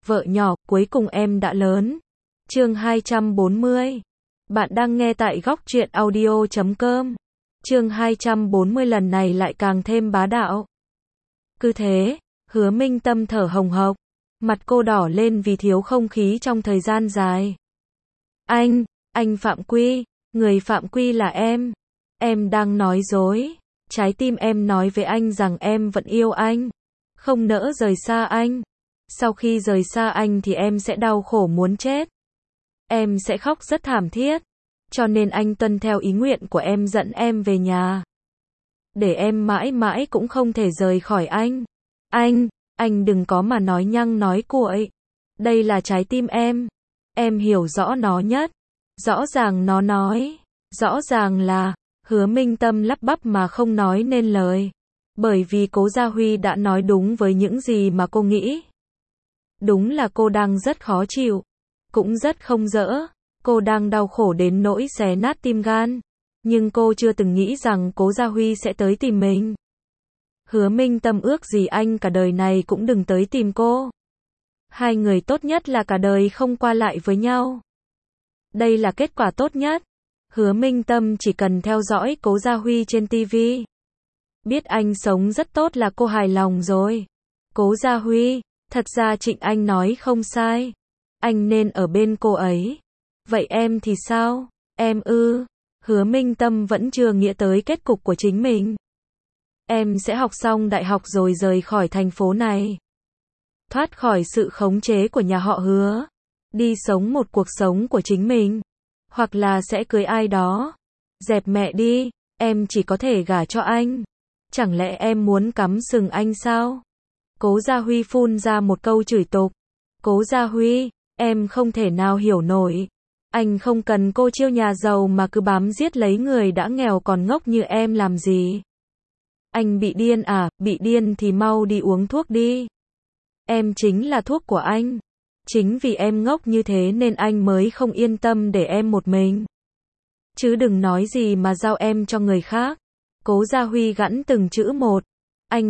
Vợ nhỏ, cuối cùng em đã lớn. Chương 240. Bạn đang nghe tại góc truyện audio.com. Chương 240 lần này lại càng thêm bá đạo. Cứ thế, Hứa Minh Tâm thở hồng hộc, mặt cô đỏ lên vì thiếu không khí trong thời gian dài. Anh Phạm Quy, người Phạm Quy là em. Em đang nói dối. Trái tim em nói với anh rằng em vẫn yêu anh, không nỡ rời xa anh. Sau khi rời xa anh thì em sẽ đau khổ muốn chết. Em sẽ khóc rất thảm thiết. Cho nên anh tuân theo ý nguyện của em dẫn em về nhà. Để em mãi mãi cũng không thể rời khỏi anh. Anh đừng có mà nói nhăng nói cuội. Đây là trái tim em. Em hiểu rõ nó nhất. Rõ ràng nó nói. Rõ ràng là, Hứa Minh Tâm lắp bắp mà không nói nên lời. Bởi vì Cố Gia Huy đã nói đúng với những gì mà cô nghĩ. Đúng là cô đang rất khó chịu. Cũng rất không dỡ. Cô đang đau khổ đến nỗi xé nát tim gan. Nhưng cô chưa từng nghĩ rằng Cố Gia Huy sẽ tới tìm mình. Hứa Minh Tâm ước gì anh cả đời này cũng đừng tới tìm cô. Hai người tốt nhất là cả đời không qua lại với nhau. Đây là kết quả tốt nhất. Hứa Minh Tâm chỉ cần theo dõi Cố Gia Huy trên TV. Biết anh sống rất tốt là cô hài lòng rồi. Cố Gia Huy, thật ra Trịnh Anh nói không sai. Anh nên ở bên cô ấy. Vậy em thì sao? Em ư? Hứa Minh Tâm vẫn chưa nghĩ tới kết cục của chính mình. Em sẽ học xong đại học rồi rời khỏi thành phố này. Thoát khỏi sự khống chế của nhà họ Hứa. Đi sống một cuộc sống của chính mình. Hoặc là sẽ cưới ai đó. Dẹp mẹ đi, em chỉ có thể gả cho anh. Chẳng lẽ em muốn cắm sừng anh sao? Cố Gia Huy phun ra một câu chửi tục. Cố Gia Huy, em không thể nào hiểu nổi. Anh không cần cô chiêu nhà giàu mà cứ bám giết lấy người đã nghèo còn ngốc như em làm gì? Anh bị điên à? Bị điên thì mau đi uống thuốc đi. Em chính là thuốc của anh. Chính vì em ngốc như thế nên anh mới không yên tâm để em một mình. Chứ đừng nói gì mà giao em cho người khác. Cố Gia Huy gẵn từng chữ một. Anh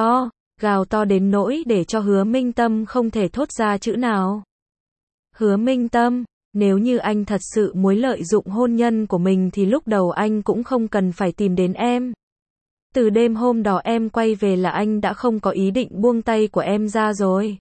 gào to đến nỗi để cho Hứa Minh Tâm không thể thốt ra chữ nào. Hứa Minh Tâm, nếu như anh thật sự muốn lợi dụng hôn nhân của mình thì lúc đầu anh cũng không cần phải tìm đến em. Từ đêm hôm đó em quay về là anh đã không có ý định buông tay của em ra rồi.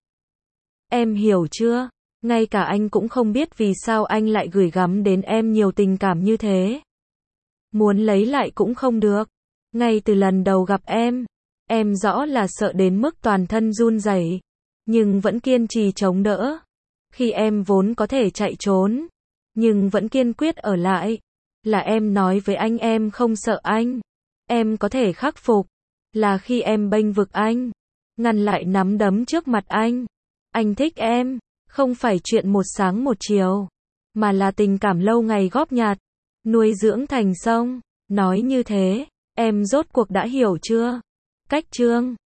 Em hiểu chưa? Ngay cả anh cũng không biết vì sao anh lại gửi gắm đến em nhiều tình cảm như thế. Muốn lấy lại cũng không được. Ngay từ lần đầu gặp em rõ là sợ đến mức toàn thân run rẩy, nhưng vẫn kiên trì chống đỡ. Khi em vốn có thể chạy trốn, nhưng vẫn kiên quyết ở lại. Là em nói với anh em không sợ anh. Em có thể khắc phục. Là khi em bênh vực anh, ngăn lại nắm đấm trước mặt anh. Anh thích em, không phải chuyện một sáng một chiều, mà là tình cảm lâu ngày góp nhặt, nuôi dưỡng thành sông. Nói như thế, em rốt cuộc đã hiểu chưa? Cách chương